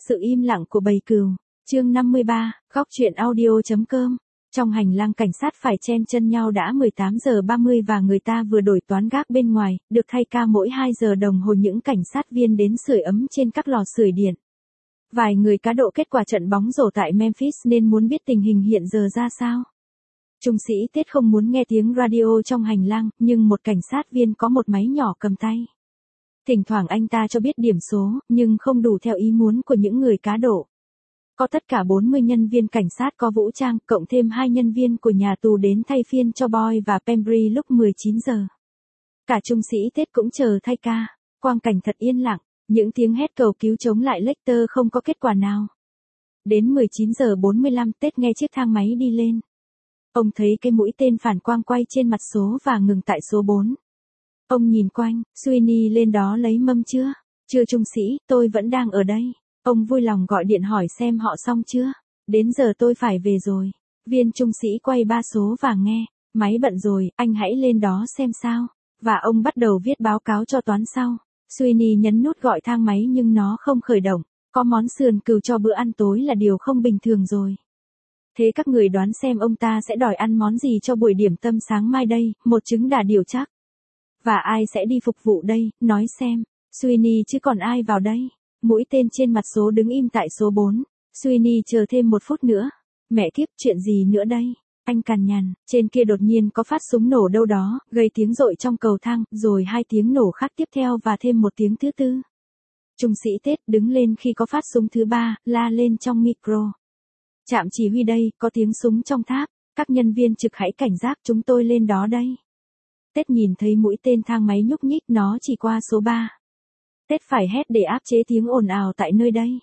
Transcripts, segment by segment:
Sự im lặng của bầy cừu. Chương 53, góc truyện audio.com. Trong hành lang cảnh sát phải chen chân nhau đã 18 giờ 30 và người ta vừa đổi toán gác bên ngoài, được thay ca mỗi 2 giờ đồng hồ những cảnh sát viên đến sưởi ấm trên các lò sưởi điện. Vài người cá độ kết quả trận bóng rổ tại Memphis nên muốn biết tình hình hiện giờ ra sao. Trung sĩ Tết không muốn nghe tiếng radio trong hành lang, nhưng một cảnh sát viên có một máy nhỏ cầm tay. Thỉnh thoảng anh ta cho biết điểm số, nhưng không đủ theo ý muốn của những người cá độ. Có tất cả 40 nhân viên cảnh sát có vũ trang, cộng thêm 2 nhân viên của nhà tù đến thay phiên cho Boy và Pembry lúc 19 giờ. Cả trung sĩ Tết cũng chờ thay ca. Quang cảnh thật yên lặng, những tiếng hét cầu cứu chống lại Lecter không có kết quả nào. Đến 19 giờ 45 Tết nghe chiếc thang máy đi lên. Ông thấy cái mũi tên phản quang quay trên mặt số và ngừng tại số 4. Ông nhìn quanh, Sweeney lên đó lấy mâm chưa? Chưa trung sĩ, tôi vẫn đang ở đây. Ông vui lòng gọi điện hỏi xem họ xong chưa. Đến giờ tôi phải về rồi. Viên trung sĩ quay 3 số và nghe. Máy bận rồi, anh hãy lên đó xem sao. Và ông bắt đầu viết báo cáo cho toán sau. Sweeney nhấn nút gọi thang máy nhưng nó không khởi động. Có món sườn cừu cho bữa ăn tối là điều không bình thường rồi. Thế các người đoán xem ông ta sẽ đòi ăn món gì cho buổi điểm tâm sáng mai đây, một trứng đà điểu chắc. Và ai sẽ đi phục vụ đây, nói xem. Sweeney chứ còn ai vào đây. Mũi tên trên mặt số đứng im tại số 4. Sweeney chờ thêm 1 phút nữa. Mẹ kiếp, chuyện gì nữa đây? Anh cằn nhằn, trên kia đột nhiên có phát súng nổ đâu đó, gây tiếng rội trong cầu thang, rồi 2 tiếng nổ khác tiếp theo và thêm 1 tiếng thứ tư. Trung sĩ Tết đứng lên khi có phát súng thứ 3, la lên trong micro. Trạm chỉ huy đây, có tiếng súng trong tháp. Các nhân viên trực hãy cảnh giác, chúng tôi lên đó đây. Tết nhìn thấy mũi tên thang máy nhúc nhích, nó chỉ qua số 3. Tết phải hét để áp chế tiếng ồn ào tại nơi đây.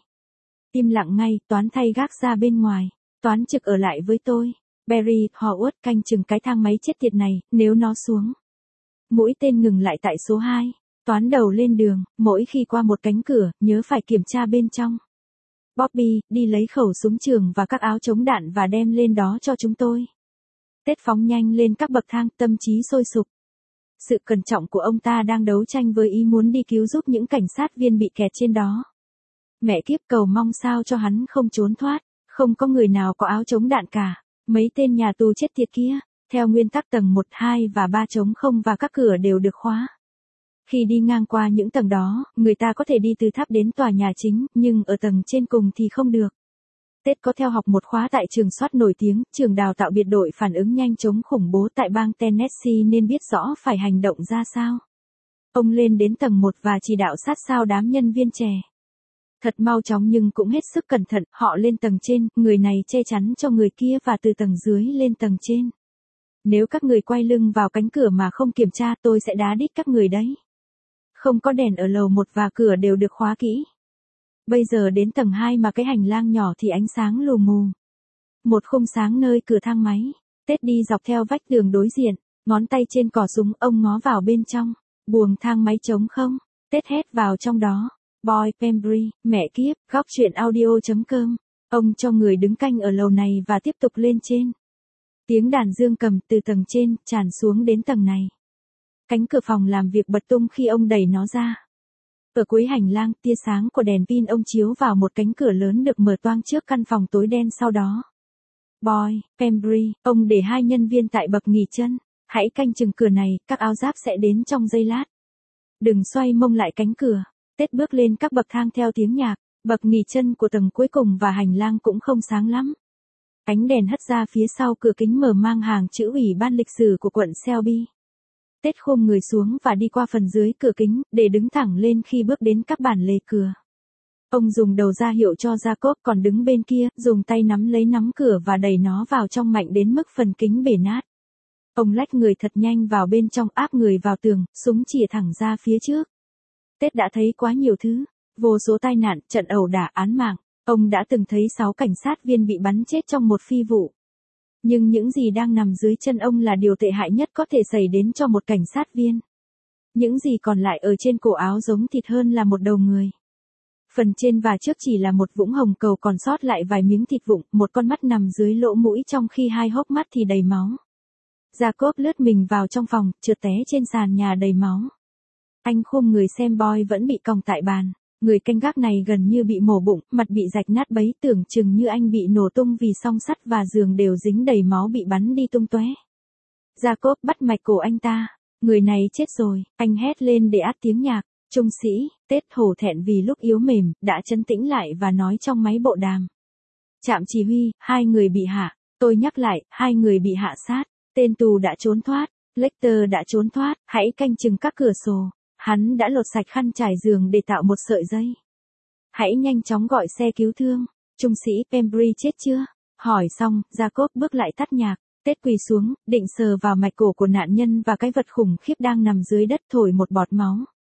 Im lặng ngay, toán thay gác ra bên ngoài. Toán trực ở lại với tôi. Barry, Howard canh chừng cái thang máy chết tiệt này, nếu nó xuống. Mũi tên ngừng lại tại số 2. Toán đầu lên đường, mỗi khi qua một cánh cửa, nhớ phải kiểm tra bên trong. Bobby, đi lấy khẩu súng trường và các áo chống đạn và đem lên đó cho chúng tôi. Tết phóng nhanh lên các bậc thang, tâm trí sôi sục. Sự cẩn trọng của ông ta đang đấu tranh với ý muốn đi cứu giúp những cảnh sát viên bị kẹt trên đó. Mẹ kiếp, cầu mong sao cho hắn không trốn thoát. Không có người nào có áo chống đạn cả. Mấy tên nhà tù chết tiệt kia. Theo nguyên tắc tầng 1, 2 và 3 trống không và các cửa đều được khóa. Khi đi ngang qua những tầng đó, người ta có thể đi từ tháp đến tòa nhà chính, nhưng ở tầng trên cùng thì không được. Tết có theo học một khóa tại trường SWAT nổi tiếng, trường đào tạo biệt đội phản ứng nhanh chống khủng bố tại bang Tennessee nên biết rõ phải hành động ra sao. Ông lên đến tầng 1 và chỉ đạo sát sao đám nhân viên trẻ. Thật mau chóng nhưng cũng hết sức cẩn thận, họ lên tầng trên, người này che chắn cho người kia và từ tầng dưới lên tầng trên. Nếu các người quay lưng vào cánh cửa mà không kiểm tra, tôi sẽ đá đít các người đấy. Không có đèn ở lầu 1 và cửa đều được khóa kỹ. Bây giờ đến tầng 2 mà cái hành lang nhỏ thì ánh sáng lù mù. Một khung sáng nơi cửa thang máy. Tết đi dọc theo vách tường đối diện, ngón tay trên cò súng, ông ngó vào bên trong. Buồng thang máy trống không. Tết hét vào trong đó. Boy, Pembry, mẹ kiếp, góc truyện audio.com. Ông cho người đứng canh ở lầu này và tiếp tục lên trên. Tiếng đàn dương cầm từ tầng trên tràn xuống đến tầng này. Cánh cửa phòng làm việc bật tung khi ông đẩy nó ra. Ở cuối hành lang, tia sáng của đèn pin ông chiếu vào một cánh cửa lớn được mở toang trước căn phòng tối đen sau đó. Boy, Pembry, ông để 2 nhân viên tại bậc nghỉ chân. Hãy canh chừng cửa này, các áo giáp sẽ đến trong giây lát. Đừng xoay mông lại cánh cửa. Tết bước lên các bậc thang theo tiếng nhạc. Bậc nghỉ chân của tầng cuối cùng và hành lang cũng không sáng lắm. Ánh đèn hất ra phía sau cửa kính mở mang hàng chữ Ủy ban lịch sử của quận Shelby. Tết khom người xuống và đi qua phần dưới cửa kính, để đứng thẳng lên khi bước đến các bản lề cửa. Ông dùng đầu ra hiệu cho Jacob còn đứng bên kia, dùng tay nắm lấy nắm cửa và đẩy nó vào trong mạnh đến mức phần kính bể nát. Ông lách người thật nhanh vào bên trong, áp người vào tường, súng chĩa thẳng ra phía trước. Tết đã thấy quá nhiều thứ, vô số tai nạn, trận ẩu đả, án mạng. Ông đã từng thấy 6 cảnh sát viên bị bắn chết trong một phi vụ. Nhưng những gì đang nằm dưới chân ông là điều tệ hại nhất có thể xảy đến cho một cảnh sát viên. Những gì còn lại ở trên cổ áo giống thịt hơn là một đầu người. Phần trên và trước chỉ là một vũng hồng cầu còn sót lại vài miếng thịt vụn, một con mắt nằm dưới lỗ mũi trong khi 2 hốc mắt thì đầy máu. Jacob lướt mình vào trong phòng, trượt té trên sàn nhà đầy máu. Anh khom người xem Boy vẫn bị còng tại bàn. Người canh gác này gần như bị mổ bụng, mặt bị rạch nát bấy, tưởng chừng như anh bị nổ tung vì song sắt và giường đều dính đầy máu bị bắn đi tung tóe. Jacob bắt mạch cổ anh ta. Người này chết rồi, anh hét lên để át tiếng nhạc. Trung sĩ, Tết hổ thẹn vì lúc yếu mềm, đã trấn tĩnh lại và nói trong máy bộ đàm. Trạm chỉ huy, 2 người bị hạ. Tôi nhắc lại, 2 người bị hạ sát. Tên tù đã trốn thoát. Lecter đã trốn thoát, hãy canh chừng các cửa sổ. Hắn đã lột sạch khăn trải giường để tạo một sợi dây. Hãy nhanh chóng gọi xe cứu thương. Trung sĩ Pembry chết chưa? Hỏi xong, Jacob bước lại tắt nhạc. Tết quỳ xuống, định sờ vào mạch cổ của nạn nhân và cái vật khủng khiếp đang nằm dưới đất thổi một bọt máu.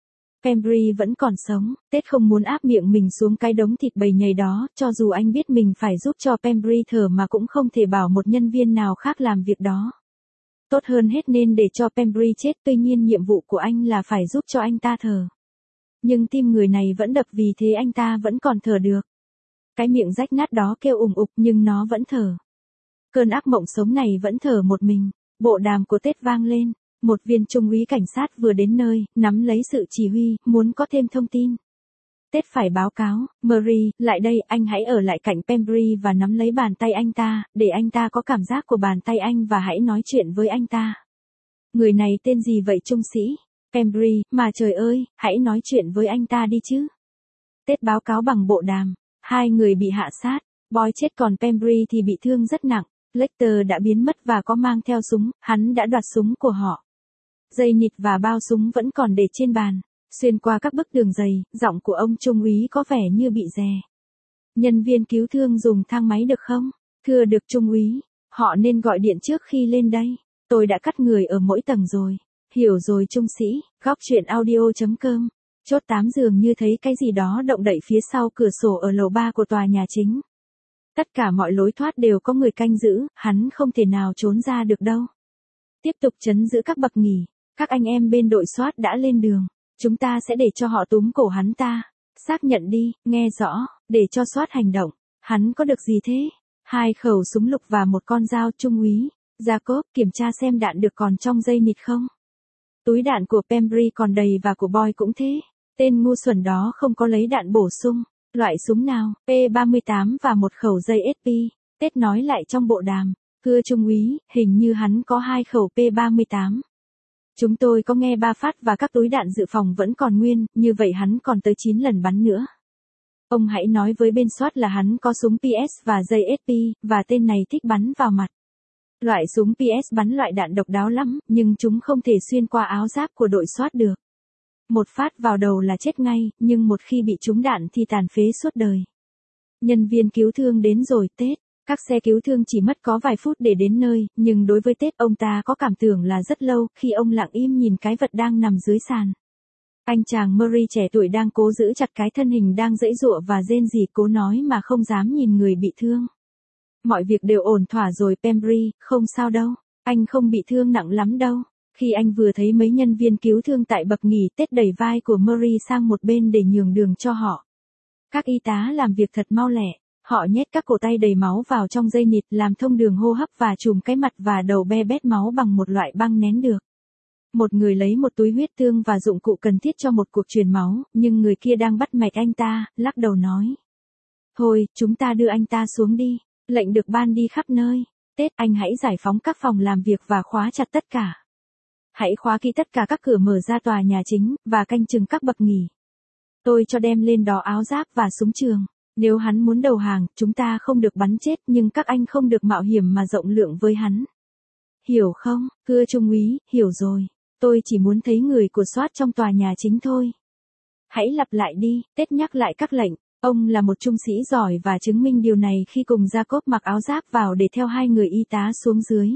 Pembry vẫn còn sống, Tết không muốn áp miệng mình xuống cái đống thịt bầy nhầy đó, cho dù anh biết mình phải giúp cho Pembry thở mà cũng không thể bảo một nhân viên nào khác làm việc đó. Tốt hơn hết nên để cho Pembry chết, tuy nhiên nhiệm vụ của anh là phải giúp cho anh ta thở. Nhưng tim người này vẫn đập vì thế anh ta vẫn còn thở được. Cái miệng rách nát đó kêu ủng ục nhưng nó vẫn thở. Cơn ác mộng sống này vẫn thở một mình. Bộ đàm của Tết vang lên. Một viên trung úy cảnh sát vừa đến nơi, nắm lấy sự chỉ huy, muốn có thêm thông tin. Tết phải báo cáo, Murray, lại đây, anh hãy ở lại cạnh Pembry và nắm lấy bàn tay anh ta, để anh ta có cảm giác của bàn tay anh và hãy nói chuyện với anh ta. Người này tên gì vậy trung sĩ? Pembry, mà trời ơi, hãy nói chuyện với anh ta đi chứ. Tết báo cáo bằng bộ đàm, 2 người bị hạ sát, Boy chết còn Pembry thì bị thương rất nặng. Lecter đã biến mất và có mang theo súng, hắn đã đoạt súng của họ. Dây nịt và bao súng vẫn còn để trên bàn. Xuyên qua các bức tường dày, giọng của ông trung úy có vẻ như bị rè. Nhân viên cứu thương dùng thang máy được không? Thưa được trung úy, họ nên gọi điện trước khi lên đây. Tôi đã cắt người ở mỗi tầng rồi. Hiểu rồi trung sĩ, góc chuyện audio.com. Chốt 8 dường như thấy cái gì đó động đậy phía sau cửa sổ ở lầu 3 của tòa nhà chính. Tất cả mọi lối thoát đều có người canh giữ, hắn không thể nào trốn ra được đâu. Tiếp tục trấn giữ các bậc nghỉ, các anh em bên đội SWAT đã lên đường. Chúng ta sẽ để cho họ túm cổ hắn ta. Xác nhận đi, nghe rõ, để cho SWAT hành động. Hắn có được gì thế? 2 khẩu súng lục và một con dao trung úy. Jacob, kiểm tra xem đạn được còn trong dây nịt không? Túi đạn của Pembry còn đầy và của Boy cũng thế. Tên ngu xuẩn đó không có lấy đạn bổ sung. Loại súng nào? P38 và một khẩu dây SP. Tết nói lại trong bộ đàm. Thưa trung úy, hình như hắn có 2 khẩu P38. Chúng tôi có nghe 3 phát và các túi đạn dự phòng vẫn còn nguyên, như vậy hắn còn tới 9 lần bắn nữa. Ông hãy nói với bên SWAT là hắn có súng PS và dây SP, và tên này thích bắn vào mặt. Loại súng PS bắn loại đạn độc đáo lắm, nhưng chúng không thể xuyên qua áo giáp của đội SWAT được. Một phát vào đầu là chết ngay, nhưng một khi bị trúng đạn thì tàn phế suốt đời. Nhân viên cứu thương đến rồi, Tết. Các xe cứu thương chỉ mất có vài phút để đến nơi, nhưng đối với Tết ông ta có cảm tưởng là rất lâu khi ông lặng im nhìn cái vật đang nằm dưới sàn. Anh chàng Murray trẻ tuổi đang cố giữ chặt cái thân hình đang giãy giụa và rên rỉ cố nói mà không dám nhìn người bị thương. Mọi việc đều ổn thỏa rồi Pembry, không sao đâu, anh không bị thương nặng lắm đâu. Khi anh vừa thấy mấy nhân viên cứu thương tại bậc nghỉ Tết đẩy vai của Murray sang một bên để nhường đường cho họ. Các y tá làm việc thật mau lẹ. Họ nhét các cổ tay đầy máu vào trong dây nịt làm thông đường hô hấp và trùm cái mặt và đầu be bét máu bằng một loại băng nén được. Một người lấy một túi huyết tương và dụng cụ cần thiết cho một cuộc truyền máu, nhưng người kia đang bắt mạch anh ta, lắc đầu nói. Thôi, chúng ta đưa anh ta xuống đi. Lệnh được ban đi khắp nơi. Tết, anh hãy giải phóng các phòng làm việc và khóa chặt tất cả. Hãy khóa kỹ tất cả các cửa mở ra tòa nhà chính, và canh chừng các bậc nghỉ. Tôi cho đem lên đó áo giáp và súng trường. Nếu hắn muốn đầu hàng, chúng ta không được bắn chết nhưng các anh không được mạo hiểm mà rộng lượng với hắn. Hiểu không, thưa trung úy, hiểu rồi. Tôi chỉ muốn thấy người của SWAT trong tòa nhà chính thôi. Hãy lặp lại đi, Tết nhắc lại các lệnh. Ông là một trung sĩ giỏi và chứng minh điều này khi cùng Jacob mặc áo giáp vào để theo 2 người y tá xuống dưới.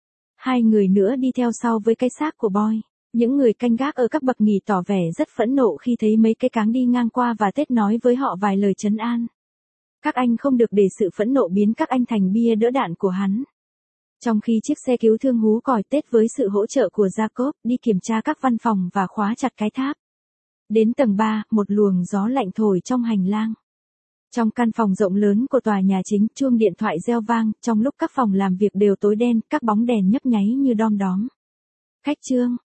2 người nữa đi theo sau với cái xác của Boy. Những người canh gác ở các bậc nghỉ tỏ vẻ rất phẫn nộ khi thấy mấy cái cáng đi ngang qua và Tết nói với họ vài lời trấn an. Các anh không được để sự phẫn nộ biến các anh thành bia đỡ đạn của hắn. Trong khi chiếc xe cứu thương hú còi Tết với sự hỗ trợ của Jacob đi kiểm tra các văn phòng và khóa chặt cái tháp. Đến tầng 3, một luồng gió lạnh thổi trong hành lang. Trong căn phòng rộng lớn của tòa nhà chính, chuông điện thoại reo vang, trong lúc các phòng làm việc đều tối đen, các bóng đèn nhấp nháy như đom đóm. Khách Trương,